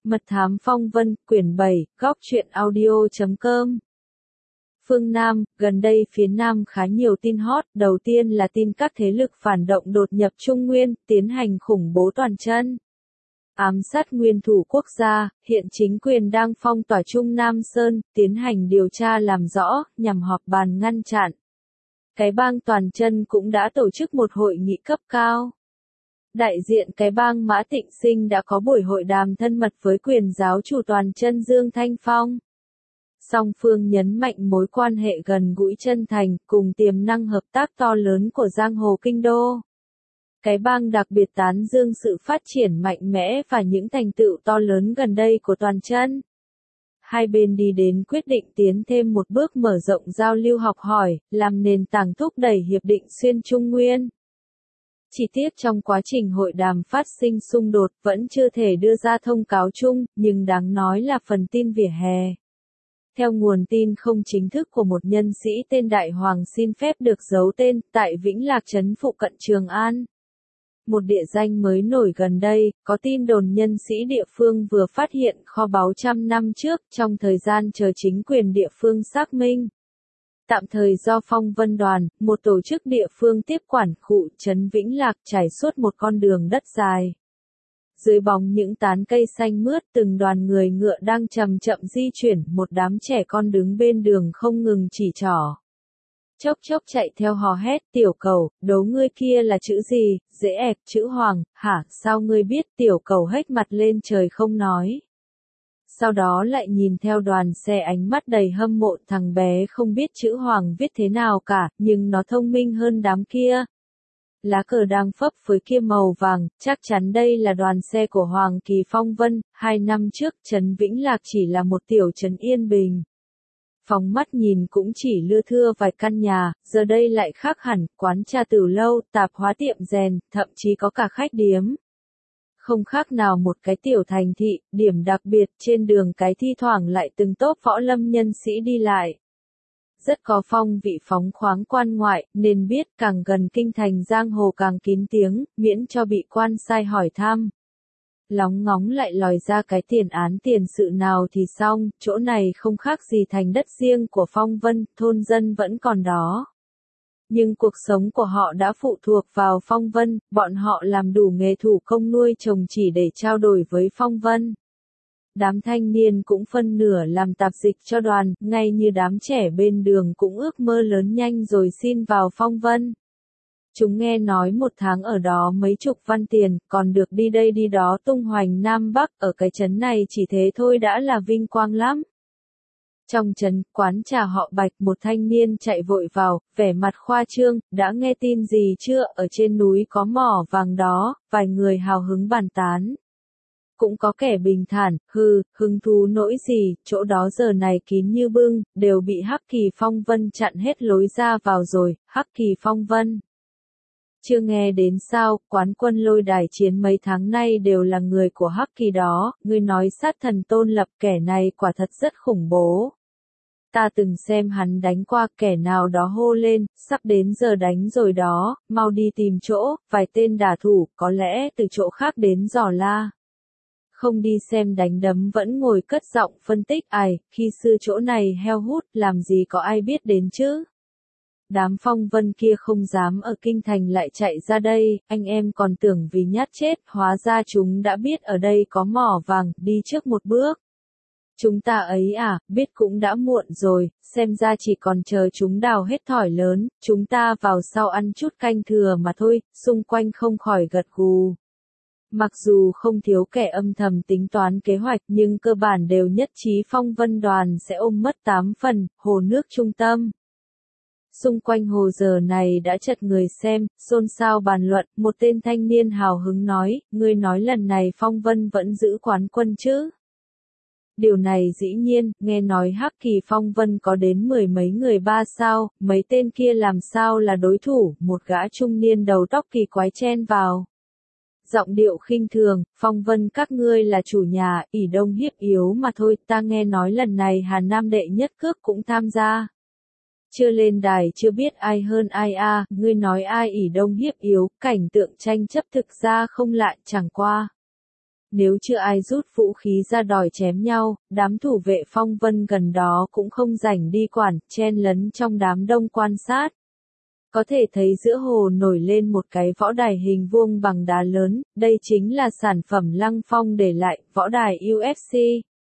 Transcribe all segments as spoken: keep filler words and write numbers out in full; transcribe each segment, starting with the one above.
Mật thám phong vân, quyển bảy, góc truyện audio chấm com. Phương Nam, gần đây phía Nam khá nhiều tin hot, đầu tiên là tin các thế lực phản động đột nhập Trung Nguyên, tiến hành khủng bố toàn chân. Ám sát nguyên thủ quốc gia, hiện chính quyền đang phong tỏa Trung Nam Sơn, tiến hành điều tra làm rõ, nhằm họp bàn ngăn chặn. Cái bang toàn chân cũng đã tổ chức một hội nghị cấp cao. Đại diện cái bang Mã Tịnh Sinh đã có buổi hội đàm thân mật với quyền giáo chủ toàn chân Dương Thanh Phong. Song phương nhấn mạnh mối quan hệ gần gũi chân thành, cùng tiềm năng hợp tác to lớn của giang hồ kinh đô. Cái bang đặc biệt tán dương sự phát triển mạnh mẽ và những thành tựu to lớn gần đây của toàn chân. Hai bên đi đến quyết định tiến thêm một bước mở rộng giao lưu học hỏi, làm nền tảng thúc đẩy hiệp định xuyên Trung Nguyên. Chi tiết trong quá trình hội đàm phát sinh xung đột vẫn chưa thể đưa ra thông cáo chung, nhưng đáng nói là phần tin vỉa hè. Theo nguồn tin không chính thức của một nhân sĩ tên Đại Hoàng xin phép được giấu tên, tại Vĩnh Lạc trấn phụ cận Trường An. Một địa danh mới nổi gần đây, có tin đồn nhân sĩ địa phương vừa phát hiện kho báu trăm năm trước, trong thời gian chờ chính quyền địa phương xác minh. Tạm thời do Phong Vân Đoàn, một tổ chức địa phương tiếp quản khu trấn Vĩnh Lạc trải suốt một con đường đất dài. Dưới bóng những tán cây xanh mướt, từng đoàn người ngựa đang chậm chậm di chuyển, một đám trẻ con đứng bên đường không ngừng chỉ trỏ. Chốc chốc chạy theo hò hét, tiểu cầu, đố ngươi kia là chữ gì, dễ ẹc, chữ hoàng, hả, sao ngươi biết, tiểu cầu hếch mặt lên trời không nói. Sau đó lại nhìn theo đoàn xe ánh mắt đầy hâm mộ, thằng bé không biết chữ hoàng viết thế nào cả, nhưng nó thông minh hơn đám kia. Lá cờ đang phấp phới kia màu vàng, chắc chắn đây là đoàn xe của Hoàng Kỳ Phong Vân, hai năm trước trấn Vĩnh Lạc chỉ là một tiểu trấn yên bình. Phóng mắt nhìn cũng chỉ lưa thưa vài căn nhà, giờ đây lại khác hẳn, quán trà từ lâu, tạp hóa tiệm rèn, thậm chí có cả khách điếm. Không khác nào một cái tiểu thành thị, điểm đặc biệt trên đường cái thi thoảng lại từng tốp võ lâm nhân sĩ đi lại. Rất có phong vị phóng khoáng quan ngoại, nên biết càng gần kinh thành giang hồ càng kín tiếng, miễn cho bị quan sai hỏi thăm. Lóng ngóng lại lòi ra cái tiền án tiền sự nào thì xong, chỗ này không khác gì thành đất riêng của Phong Vân, thôn dân vẫn còn đó. Nhưng cuộc sống của họ đã phụ thuộc vào Phong Vân, bọn họ làm đủ nghề thủ công nuôi trồng chỉ để trao đổi với Phong Vân. Đám thanh niên cũng phân nửa làm tạp dịch cho đoàn, ngay như đám trẻ bên đường cũng ước mơ lớn nhanh rồi xin vào Phong Vân. Chúng nghe nói một tháng ở đó mấy chục văn tiền, còn được đi đây đi đó tung hoành Nam Bắc, ở cái trấn này chỉ thế thôi đã là vinh quang lắm. Trong trấn, quán trà họ Bạch, một thanh niên chạy vội vào, vẻ mặt khoa trương, đã nghe tin gì chưa, ở trên núi có mỏ vàng đó, vài người hào hứng bàn tán. Cũng có kẻ bình thản, hừ, hứng thú nỗi gì, chỗ đó giờ này kín như bưng, đều bị Hắc Kỳ Phong Vân chặn hết lối ra vào rồi, Hắc Kỳ Phong Vân. Chưa nghe đến sao, quán quân lôi đài chiến mấy tháng nay đều là người của Hắc Kỳ đó, ngươi nói sát thần tôn lập kẻ này quả thật rất khủng bố. Ta từng xem hắn đánh qua, kẻ nào đó hô lên, sắp đến giờ đánh rồi đó, mau đi tìm chỗ, vài tên đả thủ, có lẽ từ chỗ khác đến dò la. Không đi xem đánh đấm vẫn ngồi cất giọng phân tích, ai, khi xưa chỗ này heo hút, làm gì có ai biết đến chứ. Đám Phong Vân kia không dám ở kinh thành lại chạy ra đây, anh em còn tưởng vì nhát chết, hóa ra chúng đã biết ở đây có mỏ vàng, đi trước một bước. Chúng ta ấy à, biết cũng đã muộn rồi, xem ra chỉ còn chờ chúng đào hết thỏi lớn, chúng ta vào sau ăn chút canh thừa mà thôi, xung quanh không khỏi gật gù. Mặc dù không thiếu kẻ âm thầm tính toán kế hoạch nhưng cơ bản đều nhất trí Phong Vân Đoàn sẽ ôm mất tám phần, hồ nước trung tâm. Xung quanh hồ giờ này đã chật người xem, xôn xao bàn luận, một tên thanh niên hào hứng nói, ngươi nói lần này Phong Vân vẫn giữ quán quân chứ? Điều này dĩ nhiên, nghe nói Hắc Kỳ Phong Vân có đến mười mấy người ba sao, mấy tên kia làm sao là đối thủ, một gã trung niên đầu tóc kỳ quái chen vào. Giọng điệu khinh thường, Phong Vân các ngươi là chủ nhà, ỷ đông hiếp yếu mà thôi, ta nghe nói lần này Hà Nam đệ nhất cước cũng tham gia. Chưa lên đài chưa biết ai hơn ai a, à, ngươi nói ai ỷ đông hiếp yếu, cảnh tượng tranh chấp thực ra không lạ, chẳng qua. Nếu chưa ai rút vũ khí ra đòi chém nhau, đám thủ vệ phong vân gần đó cũng không rảnh đi quản, chen lấn trong đám đông quan sát. Có thể thấy giữa hồ nổi lên một cái võ đài hình vuông bằng đá lớn, đây chính là sản phẩm Lăng Phong để lại, võ đài u ép xê.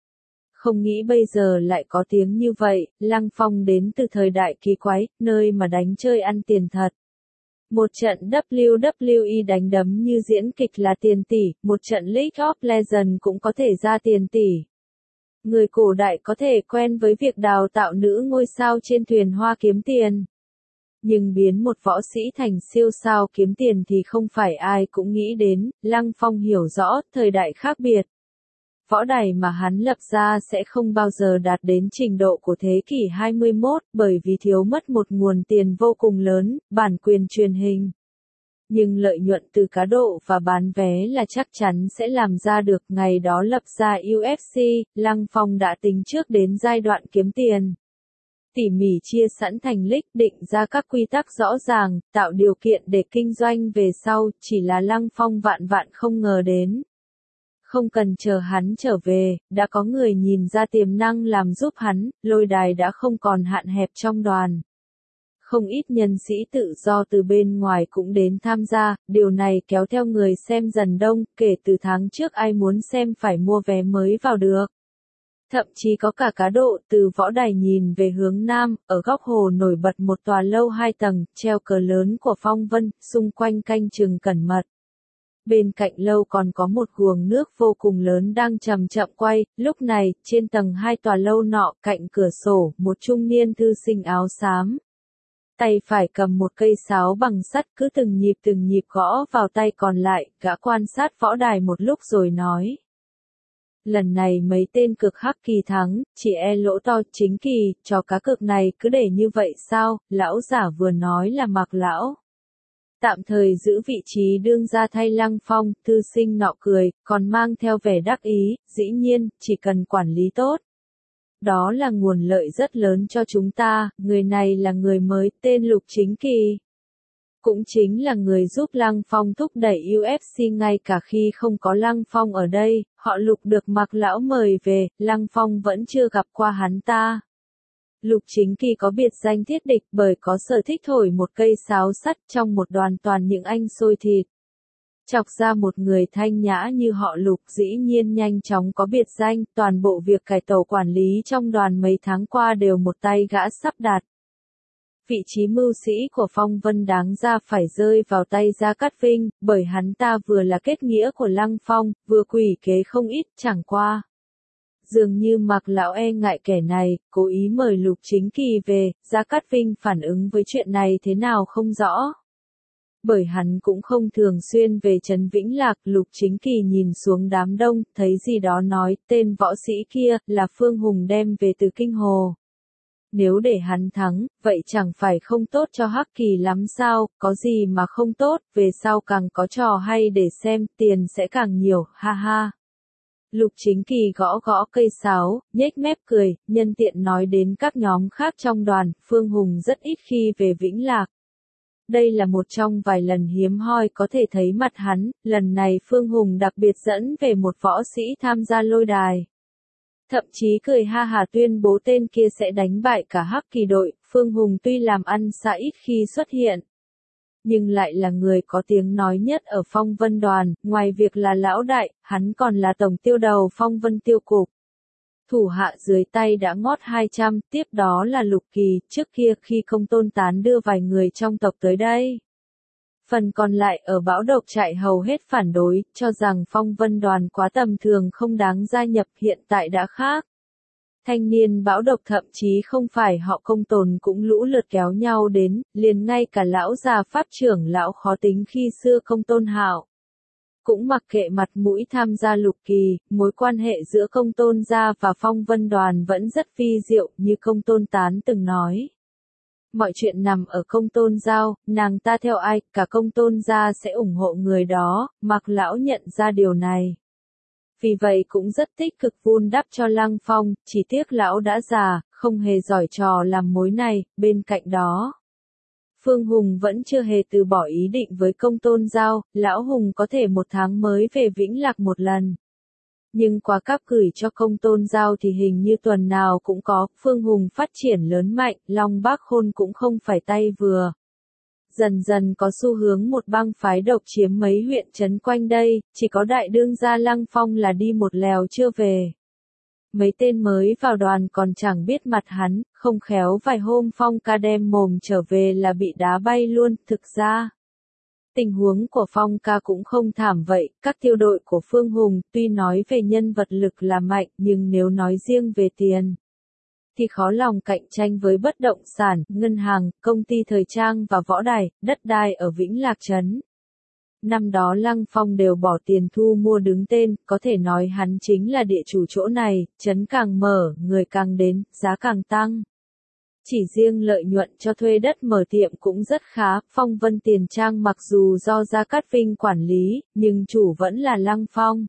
Không nghĩ bây giờ lại có tiếng như vậy, Lăng Phong đến từ thời đại kỳ quái, nơi mà đánh chơi ăn tiền thật. Một trận W W E đánh đấm như diễn kịch là tiền tỷ, một trận League of Legends cũng có thể ra tiền tỷ. Người cổ đại có thể quen với việc đào tạo nữ ngôi sao trên thuyền hoa kiếm tiền. Nhưng biến một võ sĩ thành siêu sao kiếm tiền thì không phải ai cũng nghĩ đến, Lăng Phong hiểu rõ, thời đại khác biệt. Võ đài mà hắn lập ra sẽ không bao giờ đạt đến trình độ của thế kỷ hai mươi mốt, bởi vì thiếu mất một nguồn tiền vô cùng lớn, bản quyền truyền hình. Nhưng lợi nhuận từ cá độ và bán vé là chắc chắn sẽ làm ra được. Ngày đó lập ra u ép xê, Lăng Phong đã tính trước đến giai đoạn kiếm tiền. Tỉ mỉ chia sẵn thành league, định ra các quy tắc rõ ràng, tạo điều kiện để kinh doanh về sau, chỉ là Lăng Phong vạn vạn không ngờ đến. Không cần chờ hắn trở về, đã có người nhìn ra tiềm năng làm giúp hắn, lôi đài đã không còn hạn hẹp trong đoàn. Không ít nhân sĩ tự do từ bên ngoài cũng đến tham gia, điều này kéo theo người xem dần đông, kể từ tháng trước ai muốn xem phải mua vé mới vào được. Thậm chí có cả cá độ. Từ võ đài nhìn về hướng nam, ở góc hồ nổi bật một tòa lâu hai tầng, treo cờ lớn của Phong Vân, xung quanh canh chừng cẩn mật. Bên cạnh lâu còn có một guồng nước vô cùng lớn đang chậm chậm quay, lúc này, trên tầng hai tòa lâu nọ, cạnh cửa sổ, một trung niên thư sinh áo xám. Tay phải cầm một cây sáo bằng sắt, cứ từng nhịp từng nhịp gõ vào tay còn lại, gã quan sát võ đài một lúc rồi nói. Lần này mấy tên cực hắc kỳ thắng, chỉ e lỗ to chính kỳ, trò cá cược này cứ để như vậy sao, lão giả vừa nói là Mạc lão. Tạm thời giữ vị trí đương gia thay Lăng Phong, thư sinh nọ cười, còn mang theo vẻ đắc ý, dĩ nhiên, chỉ cần quản lý tốt. Đó là nguồn lợi rất lớn cho chúng ta, người này là người mới, tên Lục Chính Kỳ. Cũng chính là người giúp Lăng Phong thúc đẩy u ép xê ngay cả khi không có Lăng Phong ở đây, họ Lục được Mạc lão mời về, Lăng Phong vẫn chưa gặp qua hắn ta. Lục Chính Kỳ có biệt danh thiết địch bởi có sở thích thổi một cây sáo sắt trong một đoàn toàn những anh xôi thịt. Chọc ra một người thanh nhã như họ Lục dĩ nhiên nhanh chóng có biệt danh, toàn bộ việc cải tổ quản lý trong đoàn mấy tháng qua đều một tay gã sắp đặt. Vị trí mưu sĩ của Phong Vân đáng ra phải rơi vào tay Gia Cát Vinh, bởi hắn ta vừa là kết nghĩa của Lăng Phong, vừa quỷ kế không ít, chẳng qua. Dường như Mạc lão e ngại kẻ này, cố ý mời Lục Chính Kỳ về, Gia Cát Vinh phản ứng với chuyện này thế nào không rõ. Bởi hắn cũng không thường xuyên về trấn Vĩnh Lạc, Lục Chính Kỳ nhìn xuống đám đông, thấy gì đó nói, tên võ sĩ kia, là Phương Hùng đem về từ Kinh Hồ. Nếu để hắn thắng, vậy chẳng phải không tốt cho Hắc Kỳ lắm sao, có gì mà không tốt, về sau càng có trò hay để xem, tiền sẽ càng nhiều, ha ha. Lục Chính Kỳ gõ gõ cây sáo, nhếch mép cười, nhân tiện nói đến các nhóm khác trong đoàn, Phương Hùng rất ít khi về Vĩnh Lạc. Đây là một trong vài lần hiếm hoi có thể thấy mặt hắn, lần này Phương Hùng đặc biệt dẫn về một võ sĩ tham gia lôi đài. Thậm chí cười ha hà tuyên bố tên kia sẽ đánh bại cả Hắc Kỳ đội, Phương Hùng tuy làm ăn xa ít khi xuất hiện. Nhưng lại là người có tiếng nói nhất ở Phong Vân đoàn, ngoài việc là lão đại, hắn còn là tổng tiêu đầu Phong Vân tiêu cục. Thủ hạ dưới tay đã ngót hai trăm, tiếp đó là Lục Kỳ, trước kia khi Công Tôn Tán đưa vài người trong tộc tới đây. Phần còn lại ở Bão Độc trại hầu hết phản đối, cho rằng Phong Vân đoàn quá tầm thường không đáng gia nhập, hiện tại đã khác. Thanh niên Bão Độc thậm chí không phải họ Công Tôn cũng lũ lượt kéo nhau đến, liền ngay cả lão già pháp trưởng lão khó tính khi xưa Công Tôn Hạo. Cũng mặc kệ mặt mũi tham gia Lục Kỳ, mối quan hệ giữa Công Tôn gia và Phong Vân đoàn vẫn rất vi diệu, như Công Tôn Tán từng nói. Mọi chuyện nằm ở Công Tôn giao, nàng ta theo ai, cả Công Tôn gia sẽ ủng hộ người đó, Mạc lão nhận ra điều này. Vì vậy cũng rất tích cực vun đắp cho Lăng Phong, chỉ tiếc lão đã già, không hề giỏi trò làm mối này, bên cạnh đó. Phương Hùng vẫn chưa hề từ bỏ ý định với Công Tôn giao, lão Hùng có thể một tháng mới về Vĩnh Lạc một lần. Nhưng qua cáp gửi cho công tôn giao thì hình như tuần nào cũng có, Phương Hùng phát triển lớn mạnh, Long Bác Khôn cũng không phải tay vừa. Dần dần có xu hướng một bang phái độc chiếm mấy huyện trấn quanh đây, chỉ có đại đương gia Lăng Phong là đi một lèo chưa về. Mấy tên mới vào đoàn còn chẳng biết mặt hắn, không khéo vài hôm Phong ca đem mồm trở về là bị đá bay luôn, thực ra. Tình huống của Phong ca cũng không thảm vậy, các tiêu đội của Phương Hùng tuy nói về nhân vật lực là mạnh nhưng nếu nói riêng về tiền thì khó lòng cạnh tranh với bất động sản, ngân hàng, công ty thời trang và võ đài, đất đai ở Vĩnh Lạc Trấn. Năm đó Lăng Phong đều bỏ tiền thu mua đứng tên, có thể nói hắn chính là địa chủ chỗ này, trấn càng mở, người càng đến, giá càng tăng. Chỉ riêng lợi nhuận cho thuê đất mở tiệm cũng rất khá, Phong Vân Tiền Trang mặc dù do Gia Cát Vinh quản lý, nhưng chủ vẫn là Lăng Phong.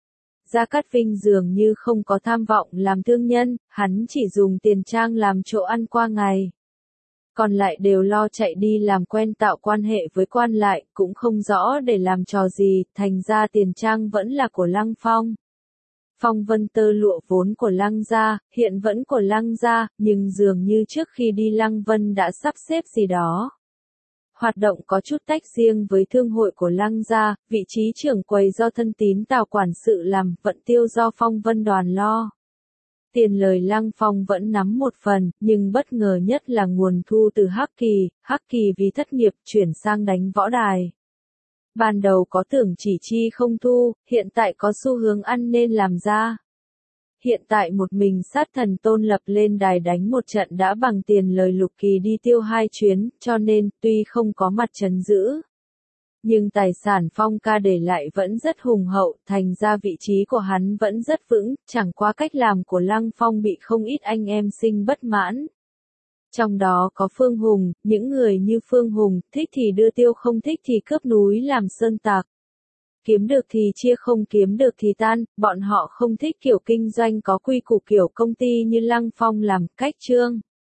Gia Cát Vinh dường như không có tham vọng làm thương nhân, hắn chỉ dùng tiền trang làm chỗ ăn qua ngày. Còn lại đều lo chạy đi làm quen tạo quan hệ với quan lại, cũng không rõ để làm trò gì, thành ra tiền trang vẫn là của Lăng Phong. Phong Vân tơ lụa vốn của Lăng gia, hiện vẫn của Lăng gia, nhưng dường như trước khi đi Lăng Vân đã sắp xếp gì đó. Hoạt động có chút tách riêng với thương hội của Lăng gia, vị trí trưởng quầy do thân tín Tào quản sự làm, vận tiêu do Phong Vân đoàn lo. Tiền lời Lăng Phong vẫn nắm một phần, nhưng bất ngờ nhất là nguồn thu từ Hắc Kỳ, Hắc Kỳ vì thất nghiệp chuyển sang đánh võ đài. Ban đầu có tưởng chỉ chi không thu, hiện tại có xu hướng ăn nên làm ra. Hiện tại một mình sát thần Tôn Lập lên đài đánh một trận đã bằng tiền lời Lục Kỳ đi tiêu hai chuyến, cho nên, tuy không có mặt trấn giữ, nhưng tài sản Phong ca để lại vẫn rất hùng hậu, thành ra vị trí của hắn vẫn rất vững, chẳng qua cách làm của Lăng Phong bị không ít anh em sinh bất mãn. Trong đó có Phương Hùng, những người như Phương Hùng, thích thì đưa tiêu không thích thì cướp núi làm sơn tạc. Kiếm được thì chia không kiếm được thì tan, bọn họ không thích kiểu kinh doanh có quy củ kiểu công ty như Lăng Phong làm, cách trương.